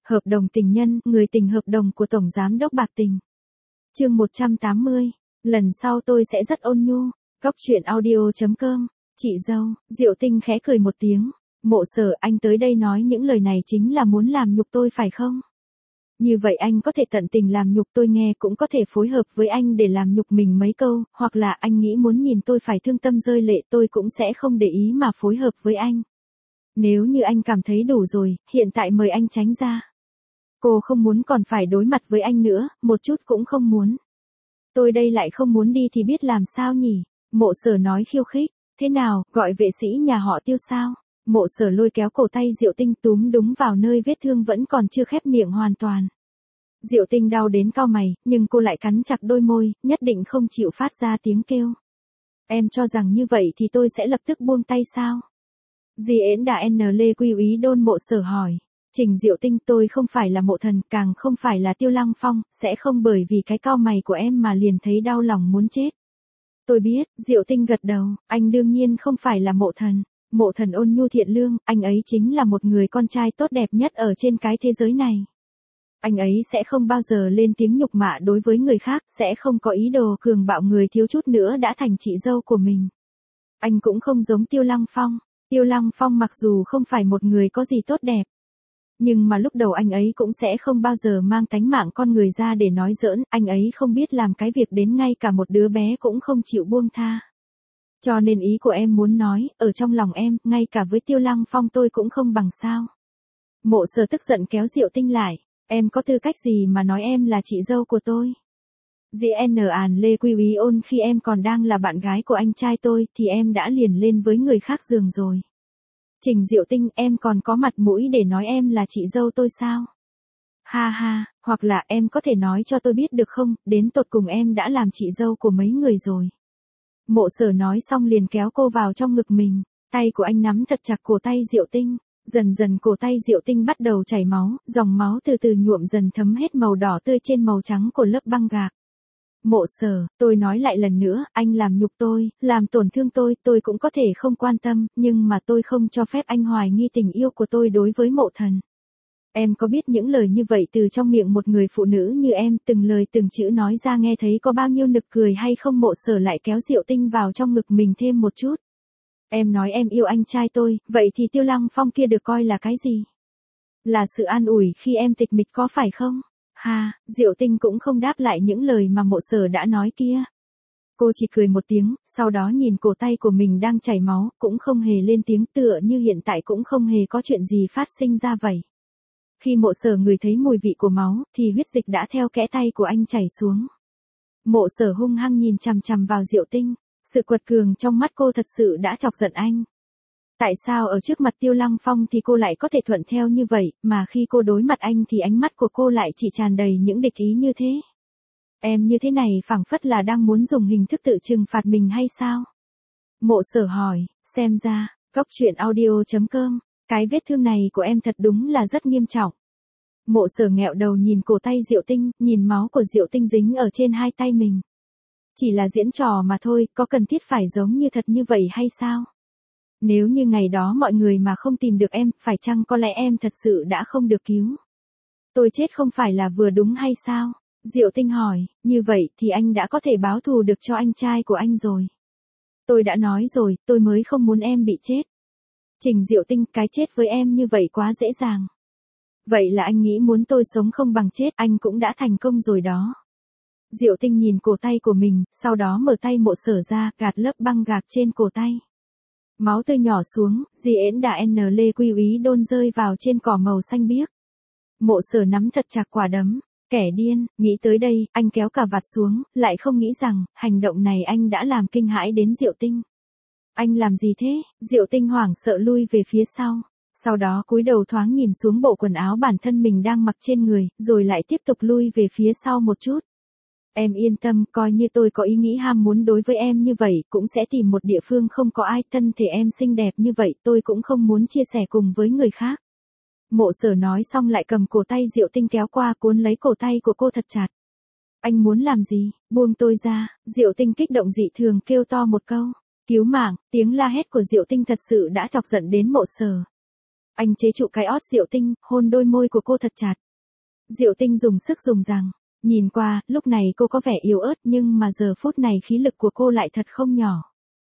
Hợp đồng tình nhân, người tình hợp đồng của Tổng Giám đốc Bạc Tình. Chương 180. Lần sau tôi sẽ rất ôn nhu. Cóc truyện audio.com. Chị dâu, Diệu Tinh khẽ cười một tiếng. Mộ Sở, anh tới đây nói những lời này chính là muốn làm nhục tôi phải không? Như vậy anh có thể tận tình làm nhục tôi nghe, cũng có thể phối hợp với anh để làm nhục mình mấy câu, hoặc là anh nghĩ muốn nhìn tôi phải thương tâm rơi lệ, tôi cũng sẽ không để ý mà phối hợp với anh. Nếu như anh cảm thấy đủ rồi, hiện tại mời anh tránh ra. Cô không muốn còn phải đối mặt với anh nữa, một chút cũng không muốn. Tôi đây lại không muốn đi thì biết làm sao nhỉ? Mộ Sở nói khiêu khích. Thế nào, gọi vệ sĩ nhà họ Tiêu sao? Mộ Sở lôi kéo cổ tay Diệu Tinh túm đúng vào nơi vết thương vẫn còn chưa khép miệng hoàn toàn. Diệu Tinh đau đến cau mày, nhưng cô lại cắn chặt đôi môi, nhất định không chịu phát ra tiếng kêu. Em cho rằng như vậy thì tôi sẽ lập tức buông tay sao? Dì ễn đã Lê Quy Úy Đôn. Mộ Sở hỏi. Trình Diệu Tinh, tôi không phải là Mộ Thần, càng không phải là Tiêu Lăng Phong, sẽ không bởi vì cái cau mày của em mà liền thấy đau lòng muốn chết. Tôi biết, Diệu Tinh gật đầu, anh đương nhiên không phải là Mộ Thần. Mộ Thần ôn nhu thiện lương, anh ấy chính là một người con trai tốt đẹp nhất ở trên cái thế giới này. Anh ấy sẽ không bao giờ lên tiếng nhục mạ đối với người khác, sẽ không có ý đồ cường bạo người thiếu chút nữa đã thành chị dâu của mình. Anh cũng không giống Tiêu Lăng Phong. Tiêu Lăng Phong mặc dù không phải một người có gì tốt đẹp, nhưng mà lúc đầu anh ấy cũng sẽ không bao giờ mang tánh mạng con người ra để nói giỡn, anh ấy không biết làm cái việc đến ngay cả một đứa bé cũng không chịu buông tha. Cho nên ý của em muốn nói, ở trong lòng em, ngay cả với Tiêu Lăng Phong tôi cũng không bằng sao. Mộ Sở tức giận kéo Diệu Tinh lại, em có tư cách gì mà nói em là chị dâu của tôi? Dì Lê Quy Úy Ôn, khi em còn đang là bạn gái của anh trai tôi, thì em đã liền lên với người khác giường rồi. Trình Diệu Tinh, em còn có mặt mũi để nói em là chị dâu tôi sao? Ha ha, hoặc là em có thể nói cho tôi biết được không, đến tột cùng em đã làm chị dâu của mấy người rồi. Mộ Sở nói xong liền kéo cô vào trong ngực mình, tay của anh nắm thật chặt cổ tay Diệu Tinh, dần dần cổ tay Diệu Tinh bắt đầu chảy máu, dòng máu từ từ nhuộm dần thấm hết màu đỏ tươi trên màu trắng của lớp băng gạc. Mộ Sở, tôi nói lại lần nữa, anh làm nhục tôi, làm tổn thương tôi cũng có thể không quan tâm, nhưng mà tôi không cho phép anh hoài nghi tình yêu của tôi đối với Mộ Thần. Em có biết những lời như vậy từ trong miệng một người phụ nữ như em, từng lời từng chữ nói ra nghe thấy có bao nhiêu nực cười hay không? Mộ Sở lại kéo Diệu Tinh vào trong ngực mình thêm một chút. Em nói em yêu anh trai tôi, vậy thì Tiêu Lăng Phong kia được coi là cái gì? Là sự an ủi khi em tịch mịch có phải không? Ha, Diệu Tinh cũng không đáp lại những lời mà Mộ Sở đã nói kia. Cô chỉ cười một tiếng, sau đó nhìn cổ tay của mình đang chảy máu, cũng không hề lên tiếng, tựa như hiện tại cũng không hề có chuyện gì phát sinh ra vậy. Khi Mộ Sở ngửi thấy mùi vị của máu, thì huyết dịch đã theo kẽ tay của anh chảy xuống. Mộ Sở hung hăng nhìn chằm chằm vào Diệu Tinh, sự quật cường trong mắt cô thật sự đã chọc giận anh. Tại sao ở trước mặt Tiêu Lăng Phong thì cô lại có thể thuận theo như vậy, mà khi cô đối mặt anh thì ánh mắt của cô lại chỉ tràn đầy những địch ý như thế? Em như thế này phảng phất là đang muốn dùng hình thức tự trừng phạt mình hay sao? Mộ Sở hỏi, xem ra, Cóc truyện audio.com, cái vết thương này của em thật đúng là rất nghiêm trọng. Mộ Sở nghẹo đầu nhìn cổ tay Diệu Tinh, nhìn máu của Diệu Tinh dính ở trên hai tay mình. Chỉ là diễn trò mà thôi, có cần thiết phải giống như thật như vậy hay sao? Nếu như ngày đó mọi người mà không tìm được em, phải chăng có lẽ em thật sự đã không được cứu? Tôi chết không phải là vừa đúng hay sao? Diệu Tinh hỏi, như vậy thì anh đã có thể báo thù được cho anh trai của anh rồi. Tôi đã nói rồi, tôi mới không muốn em bị chết. Trình Diệu Tinh, cái chết với em như vậy quá dễ dàng. Vậy là anh nghĩ muốn tôi sống không bằng chết, anh cũng đã thành công rồi đó. Diệu Tinh nhìn cổ tay của mình, sau đó mở tay Mộ Sở ra, gạt lớp băng gạc trên cổ tay. Máu tươi nhỏ xuống, dì ễn đã Lê Quy Úy Đôn rơi vào trên cỏ màu xanh biếc. Mộ Sở nắm thật chặt quả đấm, kẻ điên, nghĩ tới đây, anh kéo cà vạt xuống, lại không nghĩ rằng, hành động này anh đã làm kinh hãi đến Diệu Tinh. Anh làm gì thế? Diệu Tinh hoảng sợ lui về phía sau đó cúi đầu thoáng nhìn xuống bộ quần áo bản thân mình đang mặc trên người, rồi lại tiếp tục lui về phía sau một chút. Em yên tâm, coi như tôi có ý nghĩ ham muốn đối với em như vậy, cũng sẽ tìm một địa phương không có ai, thân thể em xinh đẹp như vậy, tôi cũng không muốn chia sẻ cùng với người khác. Mộ Sở nói xong lại cầm cổ tay Diệu Tinh kéo qua cuốn lấy cổ tay của cô thật chặt. Anh muốn làm gì? Buông tôi ra. Diệu Tinh kích động dị thường kêu to một câu. Cứu mạng, tiếng la hét của Diệu Tinh thật sự đã chọc giận đến Mộ Sở. Anh chế trụ cái ót Diệu Tinh, hôn đôi môi của cô thật chặt. Diệu Tinh dùng sức dùng rằng, nhìn qua, lúc này cô có vẻ yếu ớt nhưng mà giờ phút này khí lực của cô lại thật không nhỏ.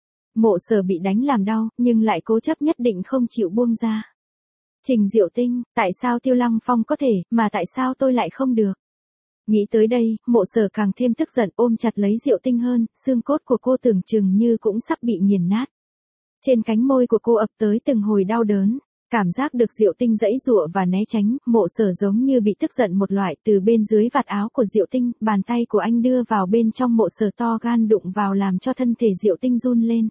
Mộ Sở bị đánh làm đau, nhưng lại cố chấp nhất định không chịu buông ra. Trình Diệu Tinh, tại sao Tiêu Lăng Phong có thể, mà tại sao tôi lại không được? Nghĩ tới đây, Mộ Sở càng thêm tức giận ôm chặt lấy Diệu Tinh hơn, xương cốt của cô tưởng chừng như cũng sắp bị nghiền nát. Trên cánh môi của cô ập tới từng hồi đau đớn. Cảm giác được Diệu Tinh giãy giụa và né tránh, Mộ Sở giống như bị tức giận một loại. Từ bên dưới vạt áo của Diệu Tinh, bàn tay của anh đưa vào bên trong Mộ Sở to gan đụng vào làm cho thân thể Diệu Tinh run lên.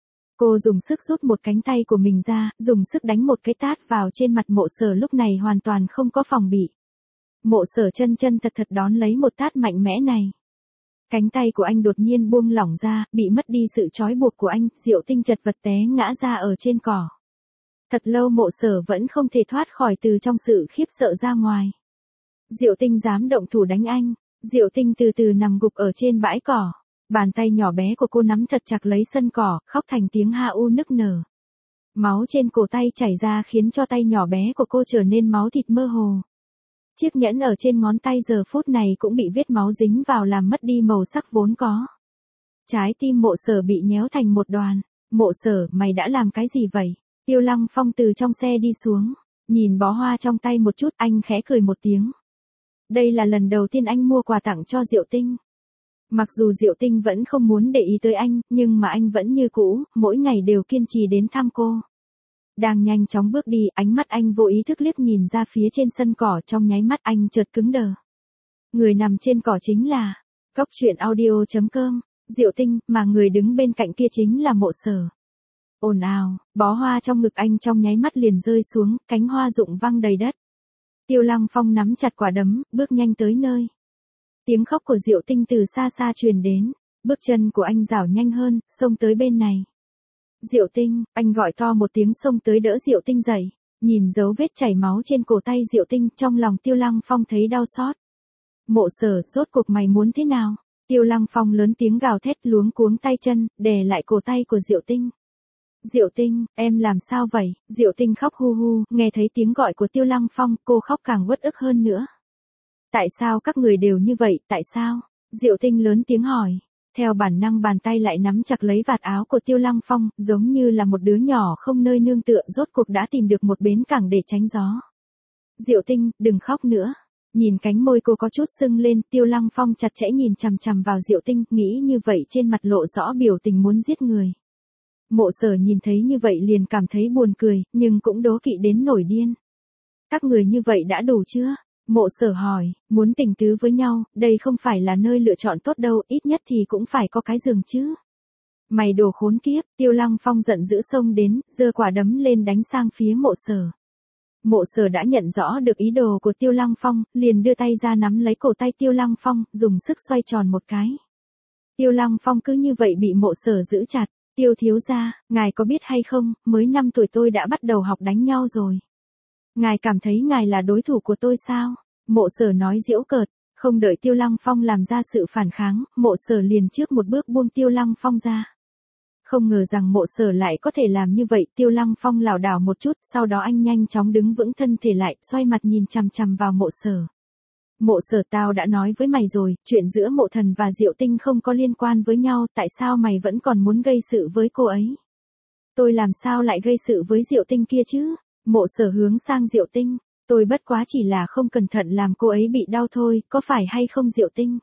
Cô dùng sức rút một cánh tay của mình ra, dùng sức đánh một cái tát vào trên mặt Mộ Sở lúc này hoàn toàn không có phòng bị. Mộ Sở chân chân thật thật đón lấy một tát mạnh mẽ này. Cánh tay của anh đột nhiên buông lỏng ra, bị mất đi sự trói buộc của anh, Diệu Tinh chật vật té ngã ra ở trên cỏ. Thật lâu Mộ Sở vẫn không thể thoát khỏi từ trong sự khiếp sợ ra ngoài. Diệu Tinh dám động thủ đánh anh. Diệu Tinh từ từ nằm gục ở trên bãi cỏ. Bàn tay nhỏ bé của cô nắm thật chặt lấy sân cỏ, khóc thành tiếng ha u nức nở. Máu trên cổ tay chảy ra khiến cho tay nhỏ bé của cô trở nên máu thịt mơ hồ. Chiếc nhẫn ở trên ngón tay giờ phút này cũng bị vết máu dính vào làm mất đi màu sắc vốn có. Trái tim Mộ Sở bị nhéo thành một đoàn. Mộ Sở, mày đã làm cái gì vậy? Tiêu Lăng Phong từ trong xe đi xuống, nhìn bó hoa trong tay một chút, anh khẽ cười một tiếng. Đây là lần đầu tiên anh mua quà tặng cho Diệu Tinh. Mặc dù Diệu Tinh vẫn không muốn để ý tới anh, nhưng mà anh vẫn như cũ, mỗi ngày đều kiên trì đến thăm cô. Đang nhanh chóng bước đi, ánh mắt anh vô ý thức liếc nhìn ra phía trên sân cỏ, trong nháy mắt anh chợt cứng đờ. Người nằm trên cỏ chính là Cóc Truyện Audio.com, Diệu Tinh, mà người đứng bên cạnh kia chính là Mộ Sở. Ồn ào, bó hoa trong ngực anh trong nháy mắt liền rơi xuống, cánh hoa rụng văng đầy đất. Tiêu Lăng Phong nắm chặt quả đấm, bước nhanh tới nơi. Tiếng khóc của Diệu Tinh từ xa xa truyền đến, bước chân của anh rảo nhanh hơn, xông tới bên này. Diệu Tinh, anh gọi to một tiếng xông tới đỡ Diệu Tinh dậy, nhìn dấu vết chảy máu trên cổ tay Diệu Tinh, trong lòng Tiêu Lăng Phong thấy đau xót. Mộ Sở, rốt cuộc mày muốn thế nào? Tiêu Lăng Phong lớn tiếng gào thét, luống cuống tay chân, đè lại cổ tay của Diệu Tinh. Diệu Tinh, em làm sao vậy? Diệu Tinh khóc hu hu, nghe thấy tiếng gọi của Tiêu Lăng Phong, cô khóc càng uất ức hơn nữa. Tại sao các người đều như vậy, tại sao? Diệu Tinh lớn tiếng hỏi. Theo bản năng bàn tay lại nắm chặt lấy vạt áo của Tiêu Lăng Phong, giống như là một đứa nhỏ không nơi nương tựa, rốt cuộc đã tìm được một bến cảng để tránh gió. Diệu Tinh, đừng khóc nữa. Nhìn cánh môi cô có chút sưng lên, Tiêu Lăng Phong chặt chẽ nhìn chằm chằm vào Diệu Tinh, nghĩ như vậy trên mặt lộ rõ biểu tình muốn giết người. Mộ Sở nhìn thấy như vậy liền cảm thấy buồn cười, nhưng cũng đố kỵ đến nổi điên. Các người như vậy đã đủ chưa? Mộ Sở hỏi, muốn tình tứ với nhau, đây không phải là nơi lựa chọn tốt đâu, ít nhất thì cũng phải có cái giường chứ. Mày đồ khốn kiếp, Tiêu Lăng Phong giận dữ xông đến, giơ quả đấm lên đánh sang phía Mộ Sở. Mộ Sở đã nhận rõ được ý đồ của Tiêu Lăng Phong, liền đưa tay ra nắm lấy cổ tay Tiêu Lăng Phong, dùng sức xoay tròn một cái. Tiêu Lăng Phong cứ như vậy bị Mộ Sở giữ chặt. Tiêu thiếu gia, ngài có biết hay không, mới 5 tuổi tôi đã bắt đầu học đánh nhau rồi. Ngài cảm thấy ngài là đối thủ của tôi sao? Mộ Sở nói giễu cợt, không đợi Tiêu Lăng Phong làm ra sự phản kháng, Mộ Sở liền trước một bước buông Tiêu Lăng Phong ra. Không ngờ rằng Mộ Sở lại có thể làm như vậy, Tiêu Lăng Phong lảo đảo một chút, sau đó anh nhanh chóng đứng vững thân thể lại, xoay mặt nhìn chằm chằm vào Mộ Sở. Mộ Sở, tao đã nói với mày rồi, chuyện giữa Mộ Thần và Diệu Tinh không có liên quan với nhau, tại sao mày vẫn còn muốn gây sự với cô ấy? Tôi làm sao lại gây sự với Diệu Tinh kia chứ? Mộ Sở hướng sang Diệu Tinh, tôi bất quá chỉ là không cẩn thận làm cô ấy bị đau thôi, có phải hay không Diệu Tinh?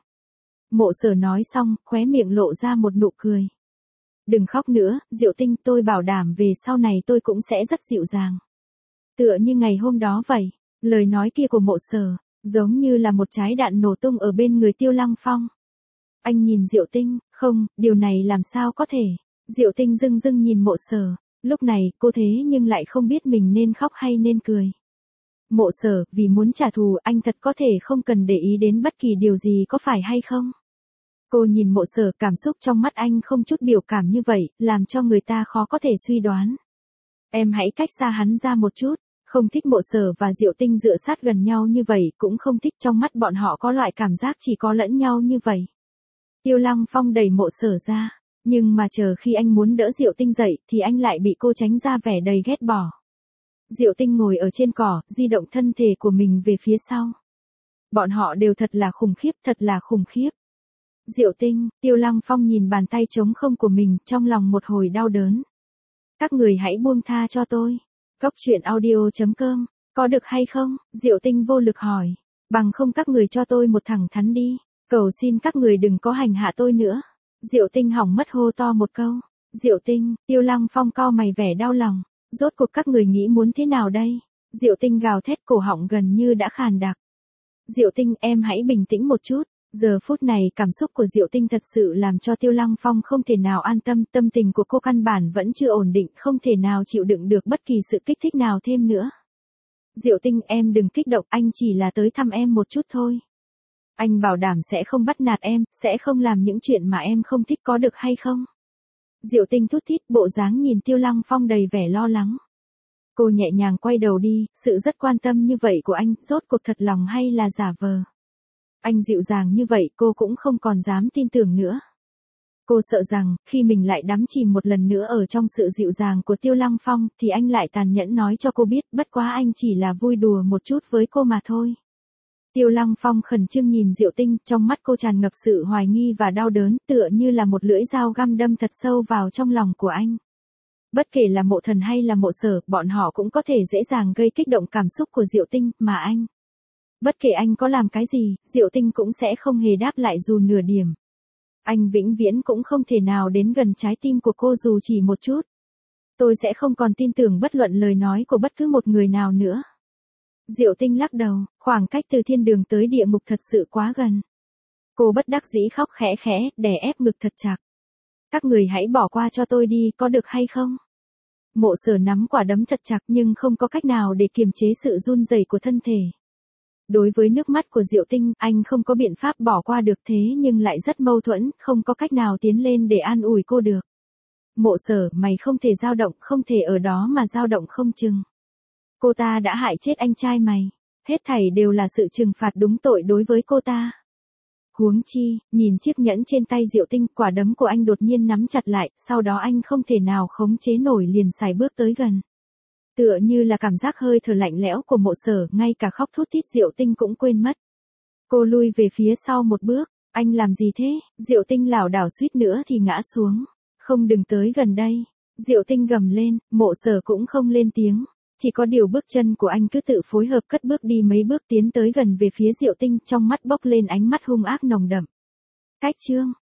Mộ Sở nói xong, khóe miệng lộ ra một nụ cười. Đừng khóc nữa, Diệu Tinh, tôi bảo đảm về sau này tôi cũng sẽ rất dịu dàng. Tựa như ngày hôm đó vậy, lời nói kia của Mộ Sở giống như là một trái đạn nổ tung ở bên người Tiêu Lăng Phong. Anh nhìn Diệu Tinh, không, điều này làm sao có thể. Diệu Tinh dưng dưng nhìn Mộ Sở, lúc này cô thế nhưng lại không biết mình nên khóc hay nên cười. Mộ Sở, vì muốn trả thù anh thật có thể không cần để ý đến bất kỳ điều gì có phải hay không? Cô nhìn Mộ Sở, cảm xúc trong mắt anh không chút biểu cảm như vậy, làm cho người ta khó có thể suy đoán. Em hãy cách xa hắn ra một chút. Không thích Mộ Sở và Diệu Tinh dựa sát gần nhau như vậy, cũng không thích trong mắt bọn họ có loại cảm giác chỉ có lẫn nhau như vậy. Tiêu Lăng Phong đẩy Mộ Sở ra, nhưng mà chờ khi anh muốn đỡ Diệu Tinh dậy thì anh lại bị cô tránh ra vẻ đầy ghét bỏ. Diệu Tinh ngồi ở trên cỏ, di động thân thể của mình về phía sau. Bọn họ đều thật là khủng khiếp, thật là khủng khiếp. Diệu Tinh, Tiêu Lăng Phong nhìn bàn tay trống không của mình, trong lòng một hồi đau đớn. Các người hãy buông tha cho tôi. Cốc truyện audio.com, có được hay không? Diệu Tinh vô lực hỏi. Bằng không các người cho tôi một thẳng thắn đi. Cầu xin các người đừng có hành hạ tôi nữa. Diệu Tinh hỏng mất hô to một câu. Diệu Tinh, Tiêu Lăng Phong cau mày vẻ đau lòng. Rốt cuộc các người nghĩ muốn thế nào đây? Diệu Tinh gào thét, cổ họng gần như đã khàn đặc. Diệu Tinh, em hãy bình tĩnh một chút. Giờ phút này cảm xúc của Diệu Tinh thật sự làm cho Tiêu Lăng Phong không thể nào an tâm, tâm tình của cô căn bản vẫn chưa ổn định, không thể nào chịu đựng được bất kỳ sự kích thích nào thêm nữa. Diệu Tinh, em đừng kích động, anh chỉ là tới thăm em một chút thôi. Anh bảo đảm sẽ không bắt nạt em, sẽ không làm những chuyện mà em không thích, có được hay không? Diệu Tinh thút thít, bộ dáng nhìn Tiêu Lăng Phong đầy vẻ lo lắng. Cô nhẹ nhàng quay đầu đi, sự rất quan tâm như vậy của anh, rốt cuộc thật lòng hay là giả vờ? Anh dịu dàng như vậy cô cũng không còn dám tin tưởng nữa. Cô sợ rằng, khi mình lại đắm chìm một lần nữa ở trong sự dịu dàng của Tiêu Lăng Phong, thì anh lại tàn nhẫn nói cho cô biết, bất quá anh chỉ là vui đùa một chút với cô mà thôi. Tiêu Lăng Phong khẩn trương nhìn Diệu Tinh, trong mắt cô tràn ngập sự hoài nghi và đau đớn, tựa như là một lưỡi dao găm đâm thật sâu vào trong lòng của anh. Bất kể là Mộ Thần hay là Mộ Sở, bọn họ cũng có thể dễ dàng gây kích động cảm xúc của Diệu Tinh, mà anh. Bất kể anh có làm cái gì, Diệu Tinh cũng sẽ không hề đáp lại dù nửa điểm. Anh vĩnh viễn cũng không thể nào đến gần trái tim của cô dù chỉ một chút. Tôi sẽ không còn tin tưởng bất luận lời nói của bất cứ một người nào nữa. Diệu Tinh lắc đầu, khoảng cách từ thiên đường tới địa ngục thật sự quá gần. Cô bất đắc dĩ khóc khẽ khẽ, đè ép ngực thật chặt. Các người hãy bỏ qua cho tôi đi, có được hay không? Mộ Sở nắm quả đấm thật chặt nhưng không có cách nào để kiềm chế sự run rẩy của thân thể. Đối với nước mắt của Diệu Tinh, anh không có biện pháp bỏ qua được, thế nhưng lại rất mâu thuẫn, không có cách nào tiến lên để an ủi cô được. Mộ Sở, mày không thể dao động, không thể ở đó mà dao động không chừng. Cô ta đã hại chết anh trai mày. Hết thảy đều là sự trừng phạt đúng tội đối với cô ta. Huống chi, nhìn chiếc nhẫn trên tay Diệu Tinh, quả đấm của anh đột nhiên nắm chặt lại, sau đó anh không thể nào khống chế nổi liền sải bước tới gần. Tựa như là cảm giác hơi thở lạnh lẽo của Mộ Sở, ngay cả khóc thút thít Diệu Tinh cũng quên mất. Cô lui về phía sau một bước, anh làm gì thế? Diệu Tinh lảo đảo suýt nữa thì ngã xuống. Không, đừng tới gần đây. Diệu Tinh gầm lên, Mộ Sở cũng không lên tiếng. Chỉ có điều bước chân của anh cứ tự phối hợp cất bước đi mấy bước tiến tới gần về phía Diệu Tinh, trong mắt bốc lên ánh mắt hung ác nồng đậm. Cách chương